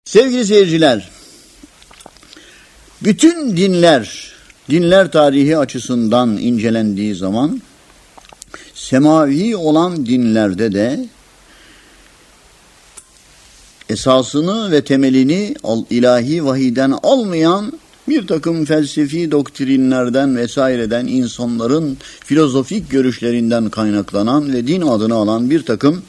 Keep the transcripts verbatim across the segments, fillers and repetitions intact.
Sevgili seyirciler, bütün dinler, dinler tarihi açısından incelendiği zaman semavi olan dinlerde de esasını ve temelini ilahi vahiyden almayan bir takım felsefi doktrinlerden vesaireden, insanların filozofik görüşlerinden kaynaklanan ve din adını alan bir takım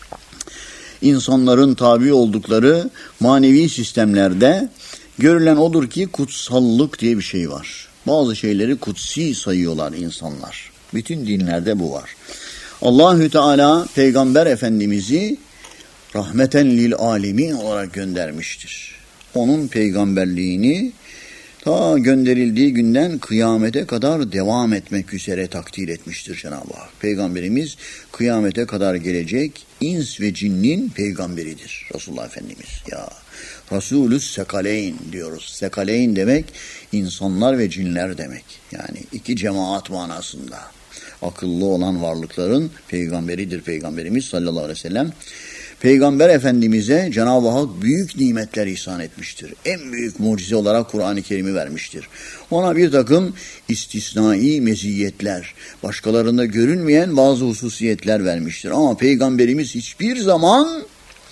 insanların tabi oldukları manevi sistemlerde görülen odur ki kutsallık diye bir şey var. Bazı şeyleri kutsi sayıyorlar insanlar. Bütün dinlerde bu var. Allahü Teala Peygamber Efendimiz'i rahmeten lil alemin olarak göndermiştir. Onun peygamberliğini ta gönderildiği günden kıyamete kadar devam etmek üzere takdir etmiştir Cenab-ı Hak. Peygamberimiz kıyamete kadar gelecek ins ve cinnin peygamberidir Resulullah Efendimiz. Ya Resulü's Sekaleyn diyoruz. Sekaleyn demek insanlar ve cinler demek. Yani iki cemaat manasında. Akıllı olan varlıkların peygamberidir Peygamberimiz sallallahu aleyhi ve sellem. Peygamber Efendimiz'e Cenab-ı Hak büyük nimetler ihsan etmiştir. En büyük mucize olarak Kur'an-ı Kerim'i vermiştir. Ona bir takım istisnai meziyetler, başkalarında görünmeyen bazı hususiyetler vermiştir. Ama Peygamberimiz hiçbir zaman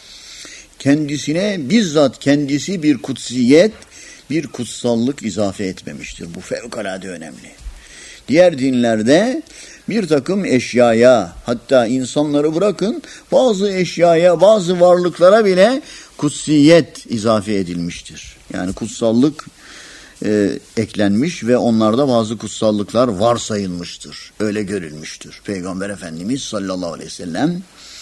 kendisine bizzat kendisi bir kutsiyet, bir kutsallık izafe etmemiştir. Bu fevkalade önemli. Diğer dinlerde bir takım eşyaya, hatta insanları bırakın bazı eşyaya, bazı varlıklara bile kutsiyet izafe edilmiştir. Yani kutsallık e, eklenmiş ve onlarda bazı kutsallıklar varsayılmıştır. Öyle görülmüştür. Peygamber Efendimiz sallallahu aleyhi ve sellem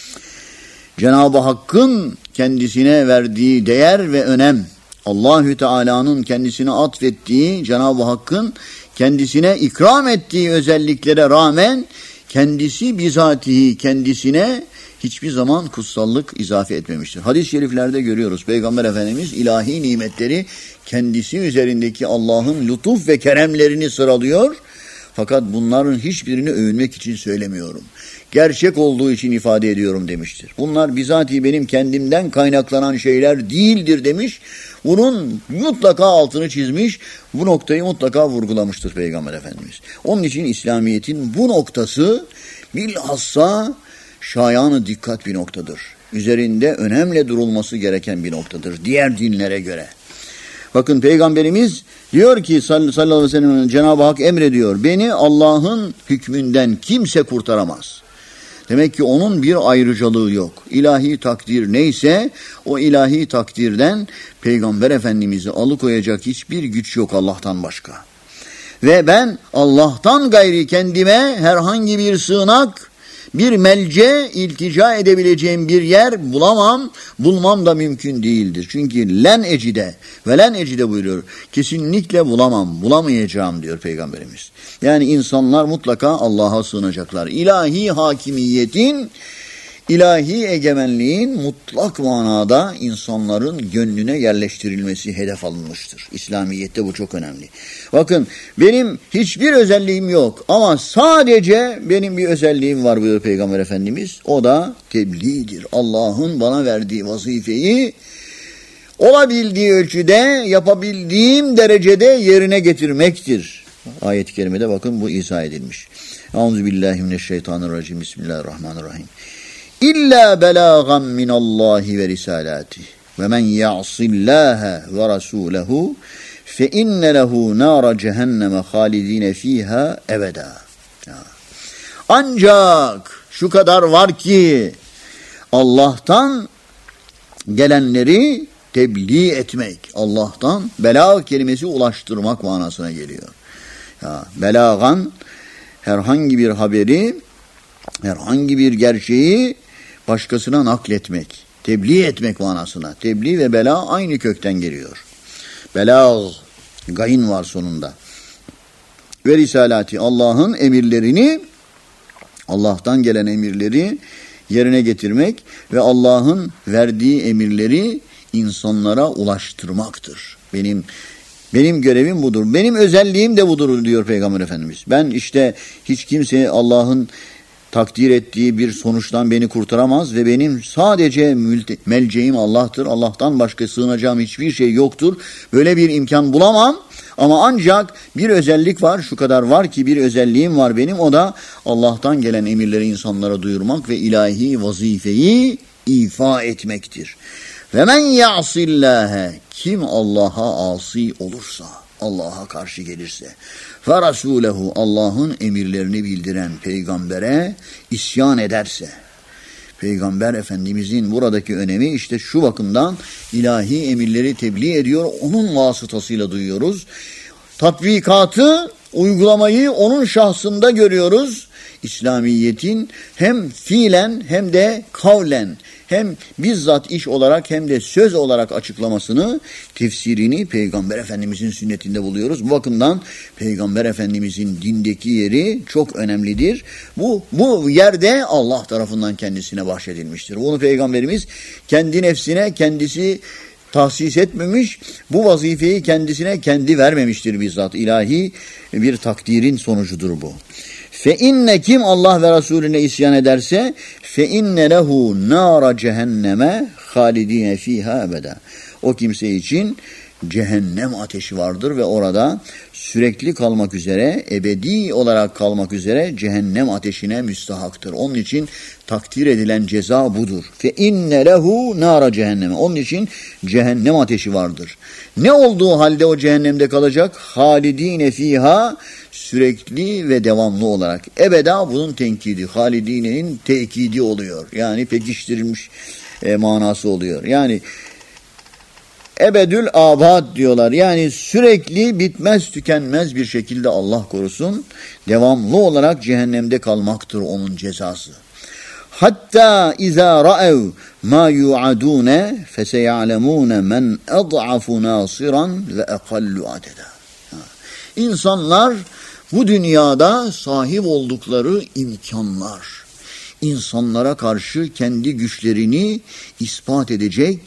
Cenab-ı Hakk'ın kendisine verdiği değer ve önem, Allahü Teala'nın kendisine atfettiği, Cenab-ı Hakk'ın kendisine ikram ettiği özelliklere rağmen kendisi bizatihi kendisine hiçbir zaman kutsallık izafe etmemiştir. Hadis-i şeriflerde görüyoruz. Peygamber Efendimiz ilahi nimetleri kendisi üzerindeki Allah'ın lütuf ve keremlerini sıralıyor. Fakat bunların hiçbirini övünmek için söylemiyorum. Gerçek olduğu için ifade ediyorum demiştir. Bunlar bizatihi benim kendimden kaynaklanan şeyler değildir demiş. Bunun mutlaka altını çizmiş, bu noktayı mutlaka vurgulamıştır Peygamber Efendimiz. Onun için İslamiyet'in bu noktası bilhassa şayanı dikkat bir noktadır. Üzerinde önemli durulması gereken bir noktadır diğer dinlere göre. Bakın Peygamberimiz diyor ki sallallahu aleyhi ve sellem, Cenab-ı Hak emrediyor, beni Allah'ın hükmünden kimse kurtaramaz. Demek ki onun bir ayrıcalığı yok. İlahi takdir neyse o ilahi takdirden Peygamber Efendimiz'i alıkoyacak hiçbir güç yok Allah'tan başka. Ve ben Allah'tan gayri kendime herhangi bir sığınak, bir melce, iltica edebileceğim bir yer bulamam, bulmam da mümkün değildir. Çünkü len ecide ve len ecide buyuruyor. Kesinlikle bulamam, bulamayacağım diyor Peygamberimiz. Yani insanlar mutlaka Allah'a sığınacaklar. İlahi hakimiyetin, ilahi egemenliğin mutlak manada insanların gönlüne yerleştirilmesi hedef alınmıştır. İslamiyet'te bu çok önemli. Bakın benim hiçbir özelliğim yok ama sadece benim bir özelliğim var buyuruyor Peygamber Efendimiz. O da tebliğdir. Allah'ın bana verdiği vazifeyi olabildiği ölçüde, yapabildiğim derecede yerine getirmektir. Ayet-i kerimede bakın bu izah edilmiş. Euzubillahimineşşeytanirracim. Bismillahirrahmanirrahim. İlla belâgan minallahi ve risalâtih ve men ya'sillâhe ve rasûlehu fe inne lehu nâra cehenneme hâlidîne fîhâ ebedâ. Ancak şu kadar var ki Allah'tan gelenleri tebliğ etmek, Allah'tan bela kelimesi ulaştırmak manasına geliyor. Ya, belagan herhangi bir haberi, herhangi bir gerçeği başkasına nakletmek, tebliğ etmek manasına. Tebliğ ve bela aynı kökten geliyor. Belag, gayn var sonunda. Ve risalati, Allah'ın emirlerini, Allah'tan gelen emirleri yerine getirmek ve Allah'ın verdiği emirleri insanlara ulaştırmaktır. Benim benim görevim budur. Benim özelliğim de budur diyor Peygamber Efendimiz. Ben işte hiç kimseye Allah'ın takdir ettiği bir sonuçtan beni kurtaramaz ve benim sadece melceğim Allah'tır. Allah'tan başka sığınacağım hiçbir şey yoktur. Böyle bir imkan bulamam. Ama ancak bir özellik var, şu kadar var ki bir özelliğim var benim, o da Allah'tan gelen emirleri insanlara duyurmak ve ilahi vazifeyi ifa etmektir. Ve men ya'sillâhe, kim Allah'a asi olursa, Allah'a karşı gelirse, ve rasûlehu, Allah'ın emirlerini bildiren peygambere isyan ederse, Peygamber Efendimizin buradaki önemi işte şu bakımdan, ilahi emirleri tebliğ ediyor, onun vasıtasıyla duyuyoruz. Tatbikatı, uygulamayı onun şahsında görüyoruz. İslamiyet'in hem fiilen hem de kavlen, hem bizzat iş olarak hem de söz olarak açıklamasını, tefsirini Peygamber Efendimizin sünnetinde buluyoruz. Bu bakımdan Peygamber Efendimizin dindeki yeri çok önemlidir. Bu, bu yerde Allah tarafından kendisine bahşedilmiştir. Bunu Peygamberimiz kendi nefsine kendisi tahsis etmemiş, bu vazifeyi kendisine kendi vermemiştir bizzat. İlahi bir takdirin sonucudur bu. Fe inne, kim Allah ve Resulüne isyan ederse, fe inne lehu nara cehenneme halidine fiha ebeda. O kimse için cehennem ateşi vardır ve orada sürekli kalmak üzere, ebedi olarak kalmak üzere cehennem ateşine müstahaktır. Onun için takdir edilen ceza budur. Fe inne lehu nara cehenneme. Onun için cehennem ateşi vardır. Ne olduğu halde o cehennemde kalacak? Halidine fiha, sürekli ve devamlı olarak. Ebeda bunun tenkidi. Halidine'nin tekidi oluyor. Yani pekiştirilmiş e, manası oluyor. Yani ebedül abad diyorlar. Yani sürekli bitmez tükenmez bir şekilde, Allah korusun, devamlı olarak cehennemde kalmaktır onun cezası. Hatta izâ ra'ev mâ yu'adûne feseya'lemûne men ed'afu nâsiran ve ekallu adeda. İnsanlar bu dünyada sahip oldukları imkanlar, insanlara karşı kendi güçlerini ispat edecek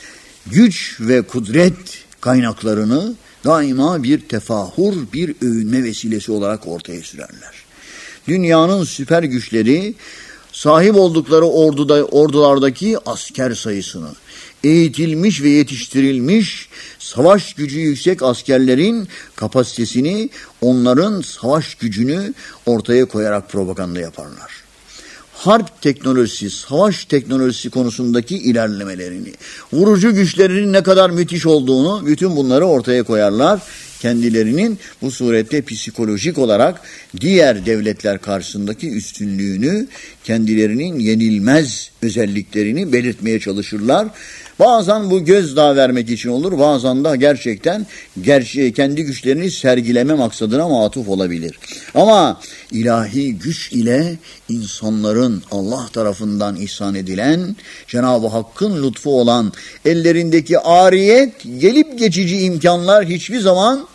güç ve kudret kaynaklarını daima bir tefahur, bir övünme vesilesi olarak ortaya sürerler. Dünyanın süper güçleri sahip oldukları orduda, ordulardaki asker sayısını, eğitilmiş ve yetiştirilmiş savaş gücü yüksek askerlerin kapasitesini, onların savaş gücünü ortaya koyarak propaganda yaparlar. Harp teknolojisi, savaş teknolojisi konusundaki ilerlemelerini, vurucu güçlerinin ne kadar müthiş olduğunu, bütün bunları ortaya koyarlar. Kendilerinin bu surette psikolojik olarak diğer devletler karşısındaki üstünlüğünü, kendilerinin yenilmez özelliklerini belirtmeye çalışırlar. Bazen bu gözdağı vermek için olur, bazen de gerçekten gerçeği, kendi güçlerini sergileme maksadına matuf olabilir. Ama ilahi güç ile insanların Allah tarafından ihsan edilen, Cenab-ı Hakk'ın lütfu olan ellerindeki ariyet, gelip geçici imkanlar hiçbir zaman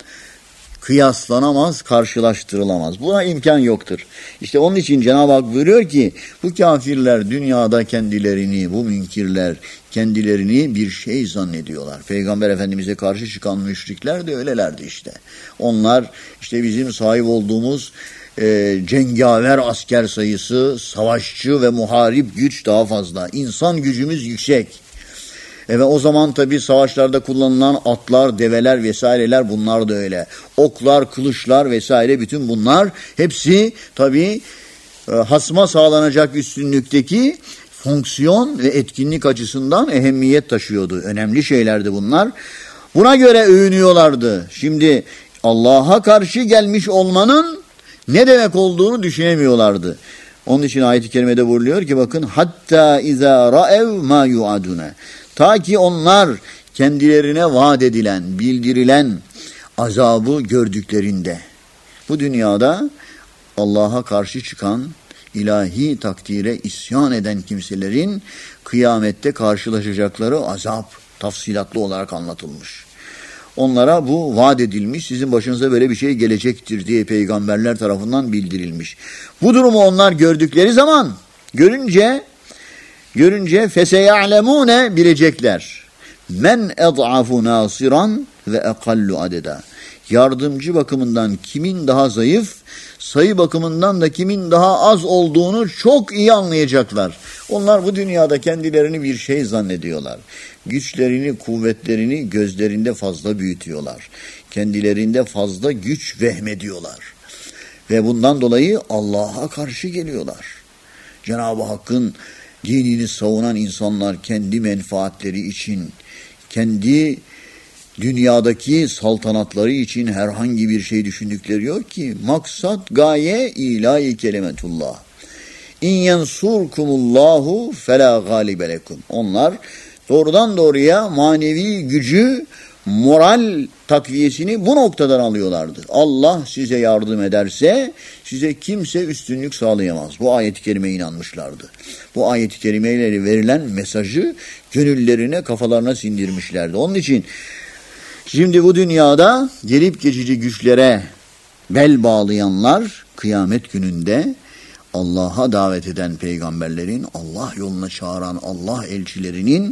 kıyaslanamaz, karşılaştırılamaz. Buna imkan yoktur. İşte onun için Cenab-ı Hak buyuruyor ki, bu kafirler dünyada kendilerini, bu münkirler kendilerini bir şey zannediyorlar. Peygamber Efendimiz'e karşı çıkan müşrikler de öylelerdi işte. Onlar işte bizim sahip olduğumuz e, cengaver asker sayısı, savaşçı ve muharip güç daha fazla. İnsan gücümüz yüksek. E ve o zaman tabii savaşlarda kullanılan atlar, develer vesaireler, bunlar da öyle. Oklar, kılıçlar vesaire, bütün bunlar hepsi tabii e, hasma sağlanacak üstünlükteki fonksiyon ve etkinlik açısından ehemmiyet taşıyordu. Önemli şeylerdi bunlar. Buna göre övünüyorlardı. Şimdi Allah'a karşı gelmiş olmanın ne demek olduğunu düşünemiyorlardı. Onun için ayet-i kerimede buyuruyor ki, bakın, hatta izâ ra'ev mâ yu'adûne. Ta ki onlar kendilerine vaat edilen, bildirilen azabı gördüklerinde, bu dünyada Allah'a karşı çıkan, ilahi takdire isyan eden kimselerin kıyamette karşılaşacakları azap tafsilatlı olarak anlatılmış. Onlara bu vaat edilmiş, sizin başınıza böyle bir şey gelecektir diye peygamberler tarafından bildirilmiş. Bu durumu onlar gördükleri zaman, görünce görünce feseya'lemune, bilecekler. Men ed'afu nasiran ve ekallu adeda. Yardımcı bakımından kimin daha zayıf, sayı bakımından da kimin daha az olduğunu çok iyi anlayacaklar. Onlar bu dünyada kendilerini bir şey zannediyorlar. Güçlerini, kuvvetlerini gözlerinde fazla büyütüyorlar. Kendilerinde fazla güç vehmediyorlar. Ve bundan dolayı Allah'a karşı geliyorlar. Cenab-ı Hakk'ın dinini savunan insanlar kendi menfaatleri için, kendi dünyadaki saltanatları için herhangi bir şey düşündükleri yok ki. Maksat, gaye ilahi kelimetullah. İn yensurkumullahu fela galibe lekum. Onlar doğrudan doğruya manevi gücü, moral takviyesini bu noktadan alıyorlardı. Allah size yardım ederse size kimse üstünlük sağlayamaz. Bu ayet-i kerimeye inanmışlardı. Bu ayet-i kerimeyle verilen mesajı gönüllerine, kafalarına sindirmişlerdi. Onun için şimdi bu dünyada gelip geçici güçlere bel bağlayanlar kıyamet gününde Allah'a davet eden peygamberlerin, Allah yoluna çağıran Allah elçilerinin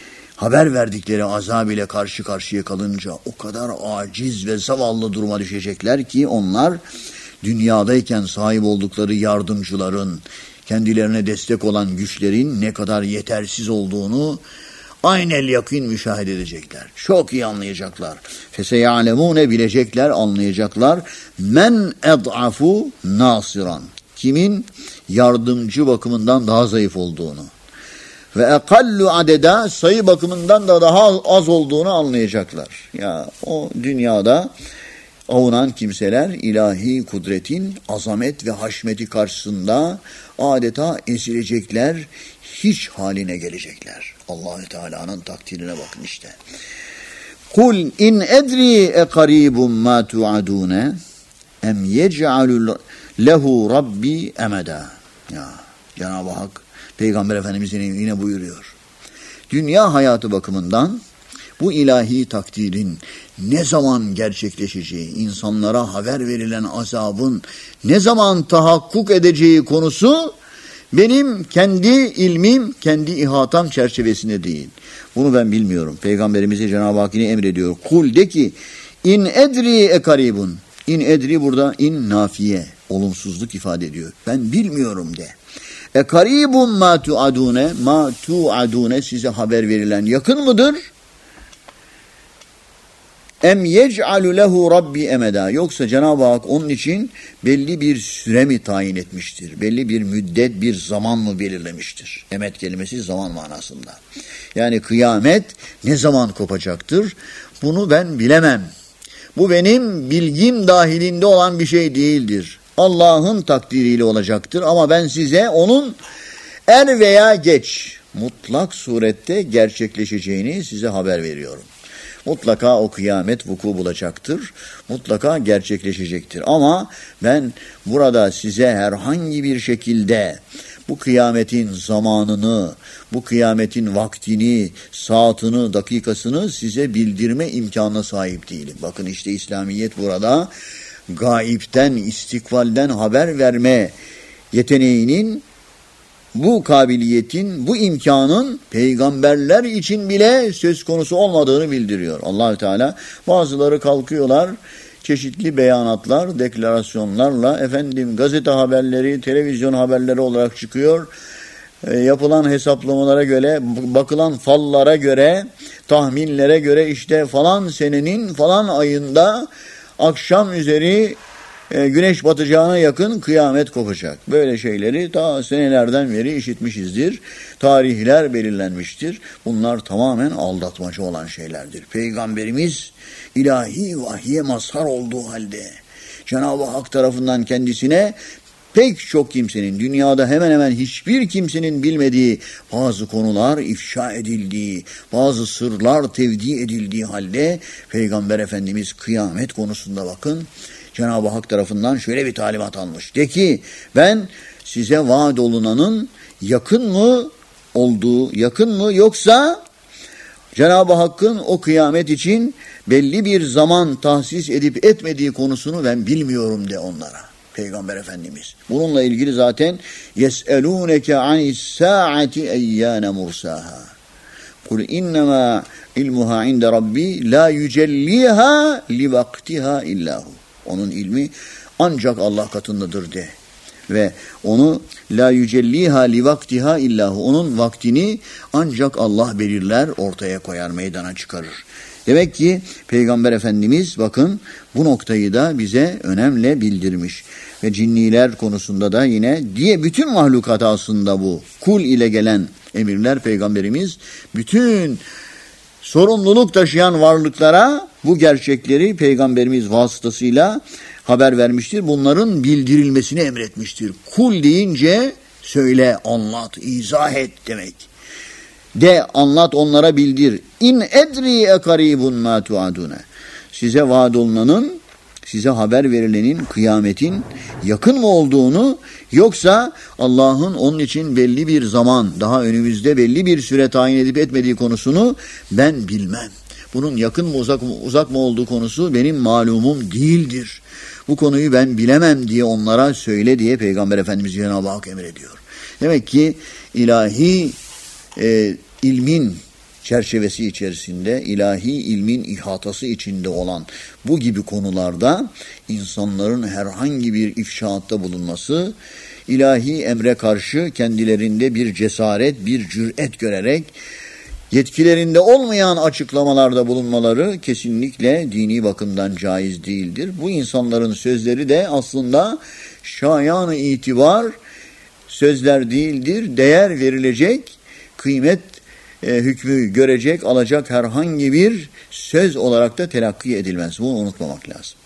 haber verdikleri azab ile karşı karşıya kalınca o kadar aciz ve zavallı duruma düşecekler ki onlar dünyadayken sahip oldukları yardımcıların, kendilerine destek olan güçlerin ne kadar yetersiz olduğunu aynel yakın müşahede edecekler. Çok iyi anlayacaklar. Feseya'lemune bilecekler, anlayacaklar. Men ed'afu nasiran. Kimin yardımcı bakımından daha zayıf olduğunu. Ve ekallu adeda, sayı bakımından da daha az olduğunu anlayacaklar. Ya o dünyada avunan kimseler ilahi kudretin azamet ve haşmeti karşısında adeta ezilecekler, hiç haline gelecekler. Allah-u Teala'nın takdirine bakın işte. Kul in edri ekaribun ma tu'adune em yec'alu lehu rabbi emeda. Ya Cenab-ı Hak Peygamber Efendimiz yine buyuruyor. Dünya hayatı bakımından bu ilahi takdirin ne zaman gerçekleşeceği, insanlara haber verilen azabın ne zaman tahakkuk edeceği konusu benim kendi ilmim, kendi ihatam çerçevesinde değil. Bunu ben bilmiyorum. Peygamberimize Cenab-ı Hak yine emrediyor. Kul de ki in edri ekaribun. İn edri burada in nafiye, olumsuzluk ifade ediyor. Ben bilmiyorum de. Ekaribun ma tu'adune, ma tu'adune size haber verilen yakın mıdır? Em yec'alu lehu rabbi emeda. Yoksa Cenab-ı Hak onun için belli bir süre mi tayin etmiştir? Belli bir müddet, bir zaman mı belirlemiştir? Emet kelimesi zaman manasında. Yani kıyamet ne zaman kopacaktır? Bunu ben bilemem. Bu benim bilgim dahilinde olan bir şey değildir. Allah'ın takdiriyle olacaktır ama ben size onun er veya geç mutlak surette gerçekleşeceğini size haber veriyorum. Mutlaka o kıyamet vuku bulacaktır. Mutlaka gerçekleşecektir. Ama ben burada size herhangi bir şekilde bu kıyametin zamanını, bu kıyametin vaktini, saatini, dakikasını size bildirme imkanına sahip değilim. Bakın işte İslamiyet burada gaipten, istikbalden haber verme yeteneğinin, bu kabiliyetin, bu imkanın peygamberler için bile söz konusu olmadığını bildiriyor. Allah-u Teala bazıları kalkıyorlar, çeşitli beyanatlar, deklarasyonlarla efendim gazete haberleri, televizyon haberleri olarak çıkıyor. E, yapılan hesaplamalara göre, bakılan fallara göre, tahminlere göre işte falan senenin falan ayında akşam üzeri e, güneş batacağına yakın kıyamet kopacak. Böyle şeyleri ta senelerden beri işitmişizdir. Tarihler belirlenmiştir. Bunlar tamamen aldatmacı olan şeylerdir. Peygamberimiz ilahi vahye mazhar olduğu halde Cenab-ı Hak tarafından kendisine pek çok kimsenin, dünyada hemen hemen hiçbir kimsenin bilmediği bazı konular ifşa edildiği, bazı sırlar tevdi edildiği halde Peygamber Efendimiz kıyamet konusunda bakın Cenab-ı Hak tarafından şöyle bir talimat almış. De ki ben size vaad olunanın yakın mı olduğu, yakın mı yoksa Cenab-ı Hakk'ın o kıyamet için belli bir zaman tahsis edip etmediği konusunu ben bilmiyorum de onlara. Peygamber Efendimiz. Bununla ilgili zaten yes'elûneke anis sâati eyyâne mursaha. Kul innema ilmuha inde rabbi la yücelliha li vaktiha illahu. Onun ilmi ancak Allah katındadır de. Ve onu la yücelliha li vaktiha illahu. Onun vaktini ancak Allah belirler, ortaya koyar, meydana çıkarır. Demek ki Peygamber Efendimiz bakın bu noktayı da bize önemli bildirmiş. Ve cinniler konusunda da yine diye bütün mahlukat aslında bu. Kul ile gelen emirler Peygamberimiz bütün sorumluluk taşıyan varlıklara bu gerçekleri Peygamberimiz vasıtasıyla haber vermiştir. Bunların bildirilmesini emretmiştir. Kul deyince söyle, anlat, izah et demek. De, anlat, onlara bildir. İn edri ekaribun ma tuadune. Size vaad olunanın, size haber verilenin kıyametin yakın mı olduğunu, yoksa Allah'ın onun için belli bir zaman, daha önümüzde belli bir süre tayin edip etmediği konusunu ben bilmem. Bunun yakın mı uzak mı, uzak mı olduğu konusu benim malumum değildir. Bu konuyu ben bilemem diye onlara söyle diye Peygamber Efendimiz Cenab-ı Hak emrediyor. Demek ki ilahi e, ilmin çerçevesi içerisinde, ilahi ilmin ihatası içinde olan bu gibi konularda insanların herhangi bir ifşaatta bulunması, ilahi emre karşı kendilerinde bir cesaret, bir cüret görerek yetkilerinde olmayan açıklamalarda bulunmaları kesinlikle dini bakımdan caiz değildir. Bu insanların sözleri de aslında şayan-ı itibar sözler değildir. Değer verilecek, kıymet e, hükmü görecek, alacak herhangi bir söz olarak da telakki edilmez. Bunu unutmamak lazım.